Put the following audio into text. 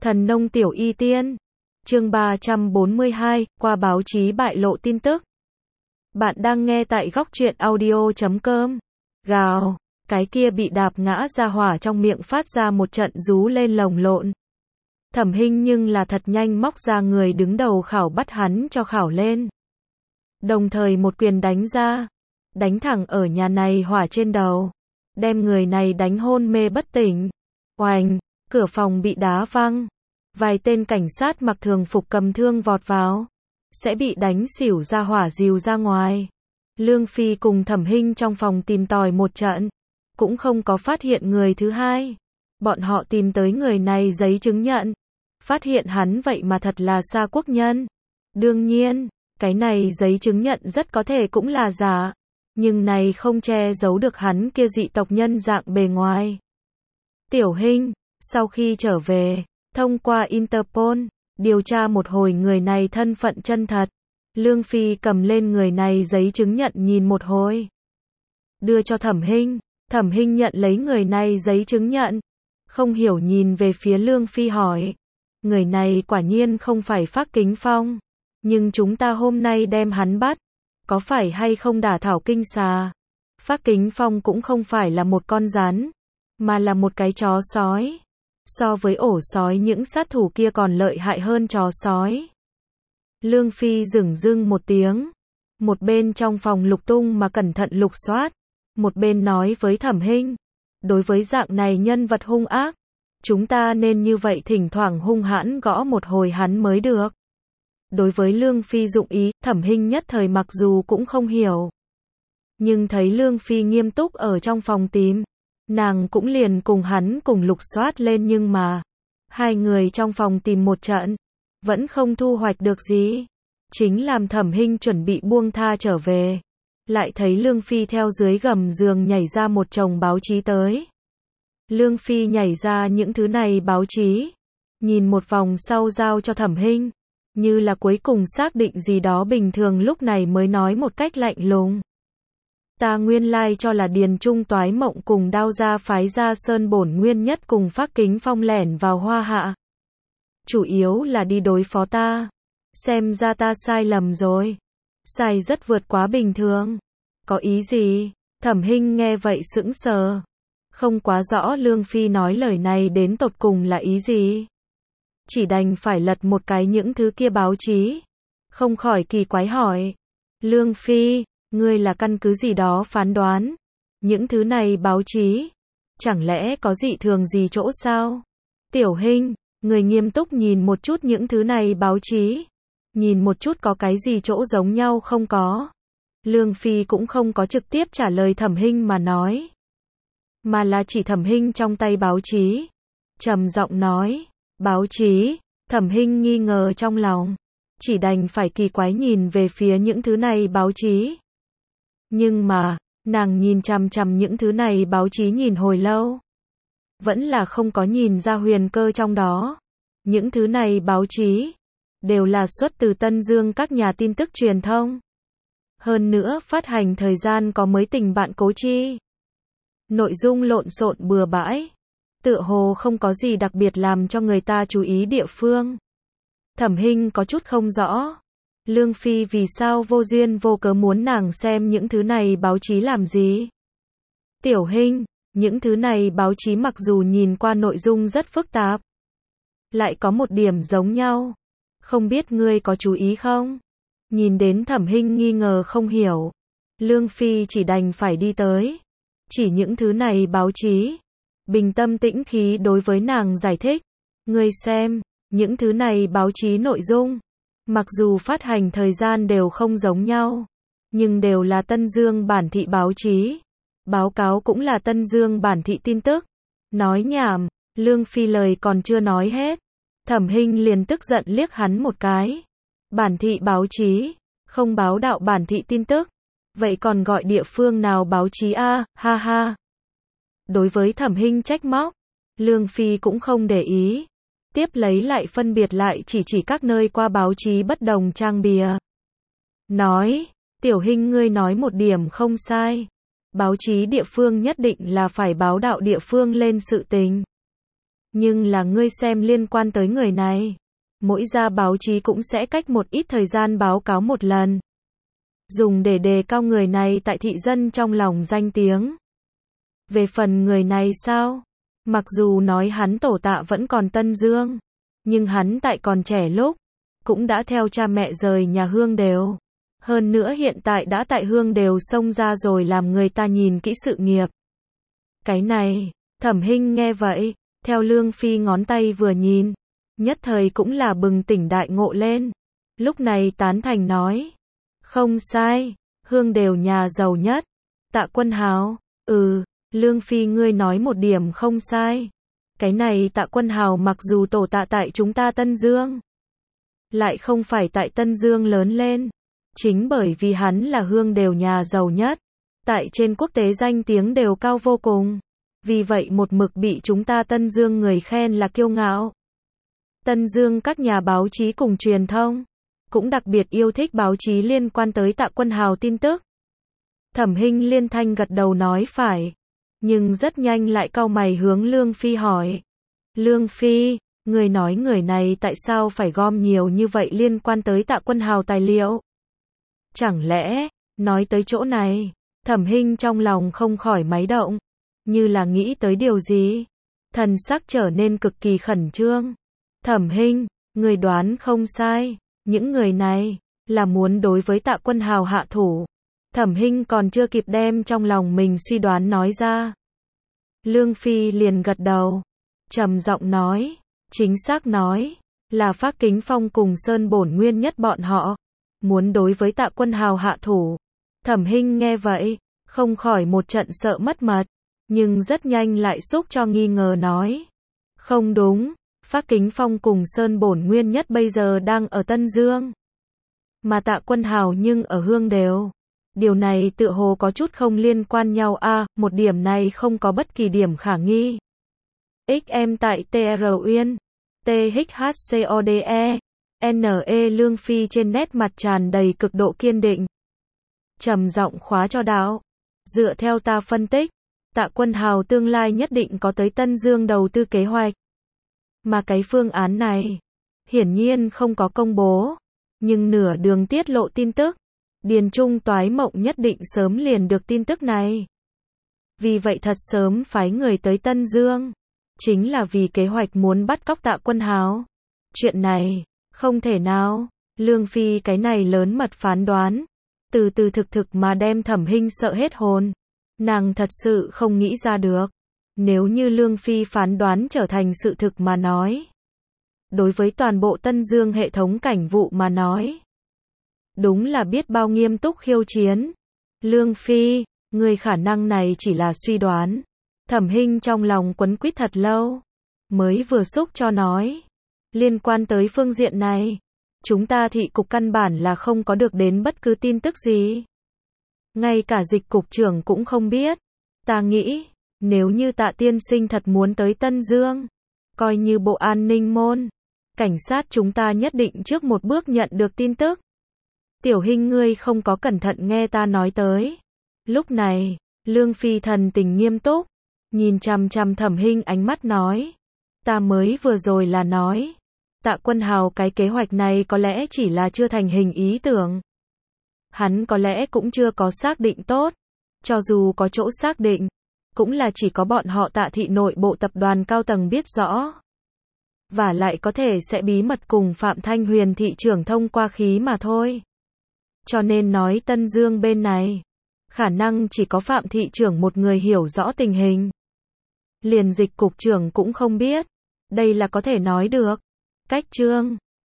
Thần nông tiểu y tiên. Chương 342, qua báo chí bại lộ tin tức. Bạn đang nghe tại góc truyện audio.com. Gào, cái kia bị đạp ngã ra hỏa trong miệng phát ra một trận rú lên lồng lộn. Thẩm Hinh nhưng là thật nhanh móc ra người đứng đầu khảo bắt hắn cho khảo lên. Đồng thời một quyền đánh ra, đánh thẳng ở nhà này hỏa trên đầu, đem người này đánh hôn mê bất tỉnh. Oành, cửa phòng bị đá văng. Vài tên cảnh sát mặc thường phục cầm thương vọt vào, sẽ bị đánh xỉu ra hỏa dìu ra ngoài. Lương Phi cùng Thẩm Hinh trong phòng tìm tòi một trận, cũng không có phát hiện người thứ hai. Bọn họ tìm tới người này giấy chứng nhận, phát hiện hắn vậy mà thật là Sa quốc nhân. Đương nhiên, cái này giấy chứng nhận rất có thể cũng là giả, nhưng này không che giấu được hắn kia dị tộc nhân dạng bề ngoài. Tiểu Hinh, sau khi trở về, thông qua Interpol, điều tra một hồi người này thân phận chân thật. Lương Phi cầm lên người này giấy chứng nhận nhìn một hồi, đưa cho Thẩm Hinh. Thẩm Hinh nhận lấy người này giấy chứng nhận, không hiểu nhìn về phía Lương Phi hỏi, người này quả nhiên không phải Phác Kính Phong, nhưng chúng ta hôm nay đem hắn bắt, có phải hay không đả thảo kinh xà? Phác Kính Phong cũng không phải là một con rắn, mà là một cái chó sói. So với ổ sói những sát thủ kia còn lợi hại hơn chó sói. Lương Phi dửng dưng một tiếng, một bên trong phòng lục tung mà cẩn thận lục soát, một bên nói với Thẩm Hinh, đối với dạng này nhân vật hung ác, chúng ta nên như vậy thỉnh thoảng hung hãn gõ một hồi hắn mới được. Đối với Lương Phi dụng ý, Thẩm Hinh nhất thời mặc dù cũng không hiểu, nhưng thấy Lương Phi nghiêm túc ở trong phòng tìm, nàng cũng liền cùng hắn cùng lục soát lên, nhưng mà hai người trong phòng tìm một trận, vẫn không thu hoạch được gì. Chính làm Thẩm Hinh chuẩn bị buông tha trở về, lại thấy Lương Phi theo dưới gầm giường nhảy ra một chồng báo chí tới. Lương Phi nhảy ra những thứ này báo chí, nhìn một vòng sau giao cho Thẩm Hinh, như là cuối cùng xác định gì đó bình thường, lúc này mới nói một cách lạnh lùng. Ta nguyên lai cho là Điền Trung Toái Mộng cùng Đao gia phái Gia Sơn bổn nguyên nhất cùng Phác Kính Phong lẻn vào Hoa Hạ, chủ yếu là đi đối phó ta. Xem ra ta sai lầm rồi. Sai rất vượt quá bình thường. Có ý gì? Thẩm Hinh nghe vậy sững sờ, không quá rõ Lương Phi nói lời này đến tột cùng là ý gì. Chỉ đành phải lật một cái những thứ kia báo chí, không khỏi kỳ quái hỏi, Lương Phi, ngươi là căn cứ gì đó phán đoán những thứ này báo chí? Chẳng lẽ có dị thường gì chỗ sao? Tiểu Hinh, người nghiêm túc nhìn một chút những thứ này báo chí, nhìn một chút có cái gì chỗ giống nhau không có. Lương Phi cũng không có trực tiếp trả lời Thẩm Hinh mà nói, mà là chỉ Thẩm Hinh trong tay báo chí, trầm giọng nói, báo chí. Thẩm Hinh nghi ngờ trong lòng, chỉ đành phải kỳ quái nhìn về phía những thứ này báo chí. Nhưng mà, nàng nhìn chằm chằm những thứ này báo chí nhìn hồi lâu, vẫn là không có nhìn ra huyền cơ trong đó. Những thứ này báo chí đều là xuất từ Tân Dương các nhà tin tức truyền thông. Hơn nữa phát hành thời gian có mới tình bạn Cố Chi. Nội dung lộn xộn bừa bãi, tựa hồ không có gì đặc biệt làm cho người ta chú ý địa phương. Thẩm Hinh có chút không rõ, Lương Phi vì sao vô duyên vô cớ muốn nàng xem những thứ này báo chí làm gì? Tiểu Hinh, những thứ này báo chí mặc dù nhìn qua nội dung rất phức tạp, lại có một điểm giống nhau. Không biết ngươi có chú ý không? Nhìn đến Thẩm Hinh nghi ngờ không hiểu, Lương Phi chỉ đành phải đi tới, chỉ những thứ này báo chí, bình tâm tĩnh khí đối với nàng giải thích. Ngươi xem, những thứ này báo chí nội dung, mặc dù phát hành thời gian đều không giống nhau, nhưng đều là Tân Dương bản thị báo chí. Báo cáo cũng là Tân Dương bản thị tin tức. Nói nhảm, Lương Phi lời còn chưa nói hết, Thẩm Hinh liền tức giận liếc hắn một cái. Bản thị báo chí, không báo đạo bản thị tin tức, vậy còn gọi địa phương nào báo chí a? Ha ha. Đối với Thẩm Hinh trách móc, Lương Phi cũng không để ý, tiếp lấy lại phân biệt lại chỉ các nơi qua báo chí bất đồng trang bìa. Nói, Tiểu Hinh ngươi nói một điểm không sai. Báo chí địa phương nhất định là phải báo đạo địa phương lên sự tình. Nhưng là ngươi xem liên quan tới người này. Mỗi gia báo chí cũng sẽ cách một ít thời gian báo cáo một lần. Dùng để đề cao người này tại thị dân trong lòng danh tiếng. Về phần người này sao? Mặc dù nói hắn tổ tạ vẫn còn Tân Dương. Nhưng hắn tại còn trẻ lúc, cũng đã theo cha mẹ rời nhà Hương Đều. Hơn nữa hiện tại đã tại Hương Đều xông ra rồi làm người ta nhìn kỹ sự nghiệp. Cái này, Thẩm Hinh nghe vậy, theo Lương Phi ngón tay vừa nhìn, nhất thời cũng là bừng tỉnh đại ngộ lên. Lúc này tán thành nói, không sai, Hương Đều nhà giàu nhất, Tạ Quân Hào, Lương Phi ngươi nói một điểm không sai. Cái này Tạ Quân Hào mặc dù tổ tạ tại chúng ta Tân Dương, lại không phải tại Tân Dương lớn lên. Chính bởi vì hắn là Hương Đều nhà giàu nhất, tại trên quốc tế danh tiếng đều cao vô cùng. Vì vậy một mực bị chúng ta Tân Dương người khen là kiêu ngạo. Tân Dương các nhà báo chí cùng truyền thông cũng đặc biệt yêu thích báo chí liên quan tới Tạ Quân Hào tin tức. Thẩm Hinh liên thanh gật đầu nói phải, nhưng rất nhanh lại cau mày hướng Lương Phi hỏi. Lương Phi, người nói người này tại sao phải gom nhiều như vậy liên quan tới Tạ Quân Hào tài liệu? Chẳng lẽ, nói tới chỗ này, Thẩm Hinh trong lòng không khỏi máy động, như là nghĩ tới điều gì. Thần sắc trở nên cực kỳ khẩn trương. Thẩm Hinh, người đoán không sai, những người này, là muốn đối với Tạ Quân Hào hạ thủ. Thẩm Hinh còn chưa kịp đem trong lòng mình suy đoán nói ra. Lương Phi liền gật đầu, trầm giọng nói, chính xác nói, là Phác Kính Phong cùng Sơn Bổn Nguyên Nhất bọn họ, muốn đối với Tạ Quân Hào hạ thủ. Thẩm Hinh nghe vậy, không khỏi một trận sợ mất mật, nhưng rất nhanh lại xúc cho nghi ngờ nói. Không đúng, Phác Kính Phong cùng Sơn Bổn Nguyên Nhất bây giờ đang ở Tân Dương. Mà Tạ Quân Hào nhưng ở Hương Đều. Điều này tựa hồ có chút không liên quan nhau một điểm này không có bất kỳ điểm khả nghi. XM tại TR Uyên, THHCODE, NE Lương Phi trên nét mặt tràn đầy cực độ kiên định. Trầm giọng khóa cho đạo. Dựa theo ta phân tích, Tạ Quân Hào tương lai nhất định có tới Tân Dương đầu tư kế hoạch. Mà cái phương án này, hiển nhiên không có công bố, nhưng nửa đường tiết lộ tin tức. Điền Trung Toái Mộng nhất định sớm liền được tin tức này. Vì vậy thật sớm phái người tới Tân Dương. Chính là vì kế hoạch muốn bắt cóc Tạ Quân Hào. Chuyện này, không thể nào. Lương Phi cái này lớn mật phán đoán. Từ từ thực mà đem Thẩm Hinh sợ hết hồn. Nàng thật sự không nghĩ ra được. Nếu như Lương Phi phán đoán trở thành sự thực mà nói. Đối với toàn bộ Tân Dương hệ thống cảnh vụ mà nói. Đúng là biết bao nghiêm túc khiêu chiến. Lương Phi, người khả năng này chỉ là suy đoán. Thẩm Hinh trong lòng quấn quýt thật lâu. Mới vừa xúc cho nói. Liên quan tới phương diện này, chúng ta thị cục căn bản là không có được đến bất cứ tin tức gì. Ngay cả dịch cục trưởng cũng không biết. Ta nghĩ, nếu như Tạ tiên sinh thật muốn tới Tân Dương, coi như bộ an ninh môn, cảnh sát chúng ta nhất định trước một bước nhận được tin tức. Tiểu Hinh ngươi không có cẩn thận nghe ta nói tới. Lúc này, Lương Phi thần tình nghiêm túc, nhìn chằm chằm Thẩm Hinh ánh mắt nói. Ta mới vừa rồi là nói. Tạ Quân Hào cái kế hoạch này có lẽ chỉ là chưa thành hình ý tưởng. Hắn có lẽ cũng chưa có xác định tốt. Cho dù có chỗ xác định, cũng là chỉ có bọn họ Tạ thị nội bộ tập đoàn cao tầng biết rõ. Và lại có thể sẽ bí mật cùng Phạm Thanh Huyền thị trưởng thông qua khí mà thôi. Cho nên nói Tân Dương bên này, khả năng chỉ có Phạm thị trưởng một người hiểu rõ tình hình. Liền dịch cục trưởng cũng không biết. Đây là có thể nói được. Cách chương